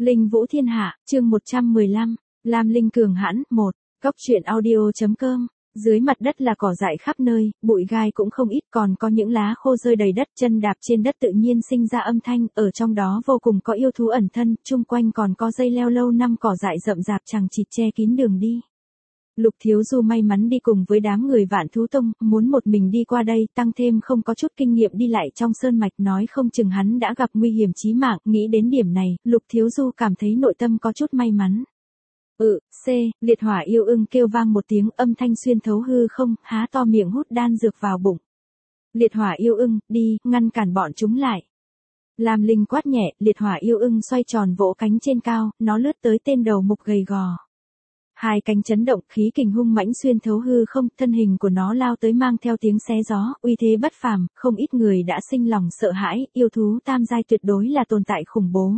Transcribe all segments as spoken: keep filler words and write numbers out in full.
Linh Vũ Thiên Hạ, chương một trăm mười lăm, Lam Linh cường hãn, một, Cốc truyện audio.com. Dưới mặt đất là cỏ dại khắp nơi, bụi gai cũng không ít, còn có những lá khô rơi đầy đất, chân đạp trên đất tự nhiên sinh ra âm thanh, ở trong đó vô cùng có yêu thú ẩn thân, chung quanh còn có dây leo lâu năm cỏ dại rậm rạp chằng chịt che kín đường đi. Lục Thiếu Du may mắn đi cùng với đám người Vạn Thú Tông, muốn một mình đi qua đây, tăng thêm không có chút kinh nghiệm đi lại trong sơn mạch, nói không chừng hắn đã gặp nguy hiểm chí mạng, nghĩ đến điểm này, Lục Thiếu Du cảm thấy nội tâm có chút may mắn. Ừ, C, liệt hỏa yêu ưng kêu vang một tiếng, âm thanh xuyên thấu hư không, há to miệng hút đan dược vào bụng. Liệt hỏa yêu ưng, đi, ngăn cản bọn chúng lại. Lam Linh quát nhẹ, liệt hỏa yêu ưng xoay tròn vỗ cánh trên cao, nó lướt tới tên đầu mục gầy gò. Hai cánh chấn động, khí kình hung mãnh xuyên thấu hư không, thân hình của nó lao tới mang theo tiếng xé gió, uy thế bất phàm, không ít người đã sinh lòng sợ hãi, yêu thú tam giai tuyệt đối là tồn tại khủng bố.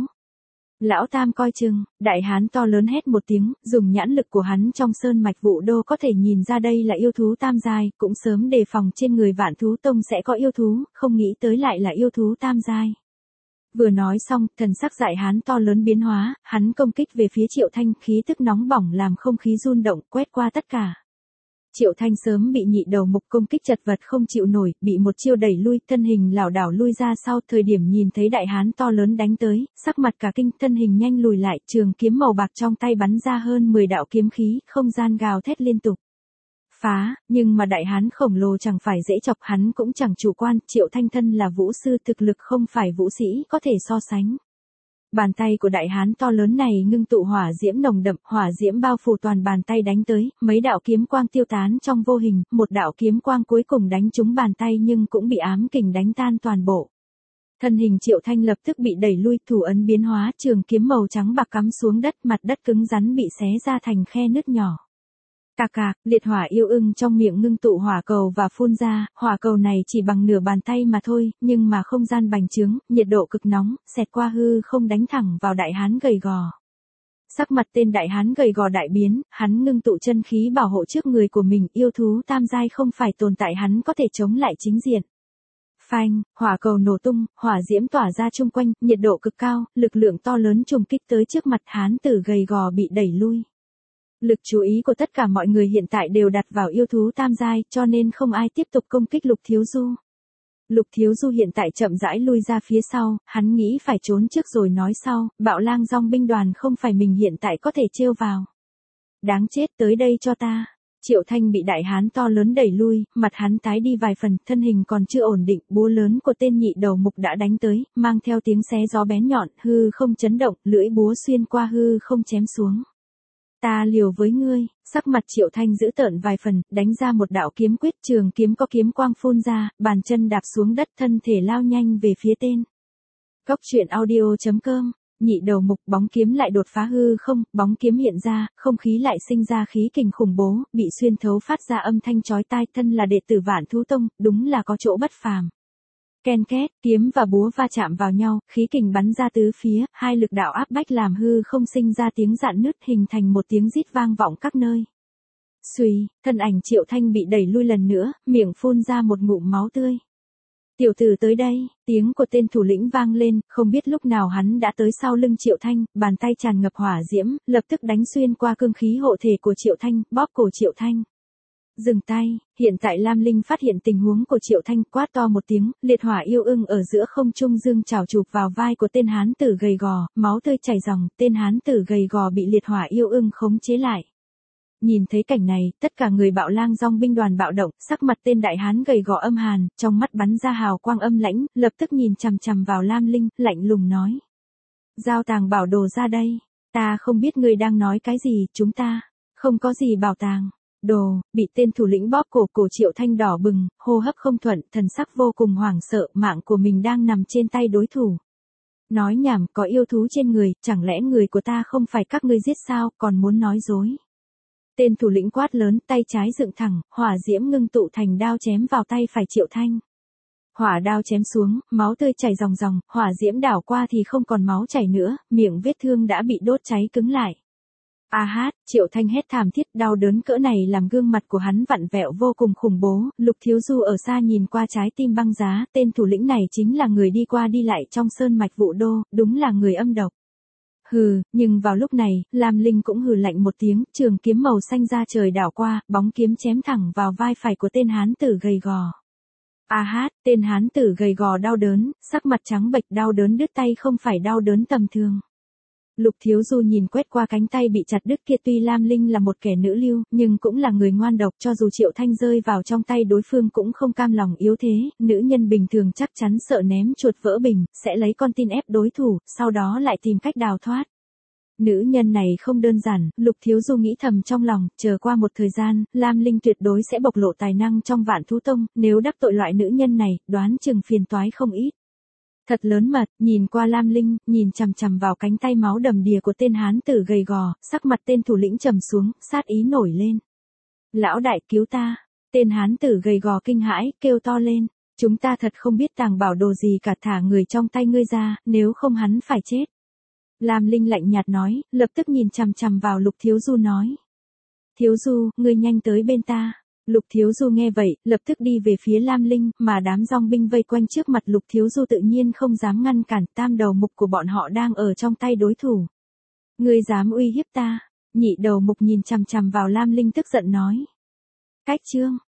Lão Tam coi chừng, đại hán to lớn hét một tiếng, dùng nhãn lực của hắn trong sơn mạch Vũ Đô có thể nhìn ra đây là yêu thú tam giai, cũng sớm đề phòng trên người Vạn Thú Tông sẽ có yêu thú, không nghĩ tới lại là yêu thú tam giai. Vừa nói xong, thần sắc đại hán to lớn biến hóa, hắn công kích về phía Triệu Thanh, khí tức nóng bỏng làm không khí run động, quét qua tất cả. Triệu Thanh sớm bị nhị đầu mục công kích chật vật không chịu nổi, bị một chiêu đẩy lui, thân hình lảo đảo lui ra sau, thời điểm nhìn thấy đại hán to lớn đánh tới, sắc mặt cả kinh, thân hình nhanh lùi lại, trường kiếm màu bạc trong tay bắn ra hơn mười đạo kiếm khí, không gian gào thét liên tục. Phá, nhưng mà đại hán khổng lồ chẳng phải dễ chọc, hắn cũng chẳng chủ quan, Triệu Thanh thân là vũ sư, thực lực không phải vũ sĩ có thể so sánh. Bàn tay của đại hán to lớn này ngưng tụ hỏa diễm nồng đậm, hỏa diễm bao phủ toàn bàn tay đánh tới, mấy đạo kiếm quang tiêu tán trong vô hình, một đạo kiếm quang cuối cùng đánh trúng bàn tay nhưng cũng bị ám kình đánh tan toàn bộ. Thân hình Triệu Thanh lập tức bị đẩy lui, thủ ấn biến hóa, trường kiếm màu trắng bạc cắm xuống đất, mặt đất cứng rắn bị xé ra thành khe nứt nhỏ. Cạc cạc, liệt hỏa yêu ưng trong miệng ngưng tụ hỏa cầu và phun ra, hỏa cầu này chỉ bằng nửa bàn tay mà thôi, nhưng mà không gian bành trướng, nhiệt độ cực nóng, xẹt qua hư không đánh thẳng vào đại hán gầy gò. Sắc mặt tên đại hán gầy gò đại biến, hắn ngưng tụ chân khí bảo hộ trước người của mình, yêu thú tam giai không phải tồn tại hắn có thể chống lại chính diện. Phanh, hỏa cầu nổ tung, hỏa diễm tỏa ra chung quanh, nhiệt độ cực cao, lực lượng to lớn trùng kích tới trước mặt hán tử gầy gò bị đẩy lui. Lực chú ý của tất cả mọi người hiện tại đều đặt vào yêu thú tam giai, cho nên không ai tiếp tục công kích Lục Thiếu Du. Lục Thiếu Du hiện tại chậm rãi lui ra phía sau, hắn nghĩ phải trốn trước rồi nói sau, Bạo Lang Dong binh đoàn không phải mình hiện tại có thể trêu vào. Đáng chết, tới đây cho ta. Triệu Thanh bị đại hán to lớn đẩy lui, mặt hắn tái đi vài phần, thân hình còn chưa ổn định, búa lớn của tên nhị đầu mục đã đánh tới, mang theo tiếng xé gió bén nhọn, hư không chấn động, lưỡi búa xuyên qua hư không chém xuống. Ta liều với ngươi, sắc mặt Triệu Thanh giữ tợn vài phần, đánh ra một đạo kiếm quyết, trường kiếm có kiếm quang phun ra, bàn chân đạp xuống đất, thân thể lao nhanh về phía tên. Cốc truyện audio.com, nhị đầu mục, bóng kiếm lại đột phá hư không, bóng kiếm hiện ra, không khí lại sinh ra khí kình khủng bố, bị xuyên thấu phát ra âm thanh chói tai, thân là đệ tử Vạn Thú Tông, đúng là có chỗ bất phàm. Ken két, kiếm và búa va chạm vào nhau, khí kình bắn ra tứ phía, hai lực đạo áp bách làm hư không sinh ra tiếng rạn nứt, hình thành một tiếng rít vang vọng các nơi. Xuy, thân ảnh Triệu Thanh bị đẩy lui lần nữa, miệng phun ra một ngụm máu tươi. Tiểu tử tới đây, tiếng của tên thủ lĩnh vang lên, không biết lúc nào hắn đã tới sau lưng Triệu Thanh, bàn tay tràn ngập hỏa diễm, lập tức đánh xuyên qua cương khí hộ thể của Triệu Thanh, bóp cổ Triệu Thanh. Dừng tay, hiện tại Lam Linh phát hiện tình huống của Triệu Thanh, quát to một tiếng, liệt hỏa yêu ưng ở giữa không trung dương chảo chụp vào vai của tên hán tử gầy gò, máu tươi chảy ròng, tên hán tử gầy gò bị liệt hỏa yêu ưng khống chế lại. Nhìn thấy cảnh này, tất cả người Bạo Lang Dong binh đoàn bạo động, sắc mặt tên đại hán gầy gò âm hàn, trong mắt bắn ra hào quang âm lãnh, lập tức nhìn chằm chằm vào Lam Linh, lạnh lùng nói. Giao tàng bảo đồ ra đây, ta không biết ngươi đang nói cái gì, chúng ta, không có gì bảo tàng. Đồ, bị tên thủ lĩnh bóp cổ, cổ Triệu Thanh đỏ bừng, hô hấp không thuận, thần sắc vô cùng hoảng sợ, mạng của mình đang nằm trên tay đối thủ. Nói nhảm, có yêu thú trên người, chẳng lẽ người của ta không phải các ngươi giết sao, còn muốn nói dối. Tên thủ lĩnh quát lớn, tay trái dựng thẳng, hỏa diễm ngưng tụ thành đao chém vào tay phải Triệu Thanh. Hỏa đao chém xuống, máu tươi chảy ròng ròng, hỏa diễm đảo qua thì không còn máu chảy nữa, miệng vết thương đã bị đốt cháy cứng lại. A hát, Triệu Thanh hét thảm thiết, đau đớn cỡ này làm gương mặt của hắn vặn vẹo vô cùng khủng bố, Lục Thiếu Du ở xa nhìn qua trái tim băng giá, tên thủ lĩnh này chính là người đi qua đi lại trong sơn mạch Vũ Đô, đúng là người âm độc. Hừ, nhưng vào lúc này, Lam Linh cũng hừ lạnh một tiếng, trường kiếm màu xanh ra trời đảo qua, bóng kiếm chém thẳng vào vai phải của tên hán tử gầy gò. A hát, tên hán tử gầy gò đau đớn, sắc mặt trắng bệch, đau đớn đứt tay không phải đau đớn tầm thường. Lục Thiếu Du nhìn quét qua cánh tay bị chặt đứt kia, tuy Lam Linh là một kẻ nữ lưu, nhưng cũng là người ngoan độc, cho dù Triệu Thanh rơi vào trong tay đối phương cũng không cam lòng yếu thế, nữ nhân bình thường chắc chắn sợ ném chuột vỡ bình, sẽ lấy con tin ép đối thủ, sau đó lại tìm cách đào thoát. Nữ nhân này không đơn giản, Lục Thiếu Du nghĩ thầm trong lòng, chờ qua một thời gian, Lam Linh tuyệt đối sẽ bộc lộ tài năng trong Vạn Thú Tông, nếu đắc tội loại nữ nhân này, đoán chừng phiền toái không ít. Thật lớn mật, nhìn qua Lam Linh, nhìn chằm chằm vào cánh tay máu đầm đìa của tên hán tử gầy gò, sắc mặt tên thủ lĩnh trầm xuống, sát ý nổi lên. Lão đại cứu ta, tên hán tử gầy gò kinh hãi, kêu to lên, chúng ta thật không biết tàng bảo đồ gì cả, thả người trong tay ngươi ra, nếu không hắn phải chết. Lam Linh lạnh nhạt nói, lập tức nhìn chằm chằm vào Lục Thiếu Du nói. Thiếu Du, ngươi nhanh tới bên ta. Lục Thiếu Du nghe vậy, lập tức đi về phía Lam Linh, mà đám dòng binh vây quanh trước mặt Lục Thiếu Du tự nhiên không dám ngăn cản, tam đầu mục của bọn họ đang ở trong tay đối thủ. Ngươi dám uy hiếp ta? Nhị đầu mục nhìn chằm chằm vào Lam Linh tức giận nói. Cách chương,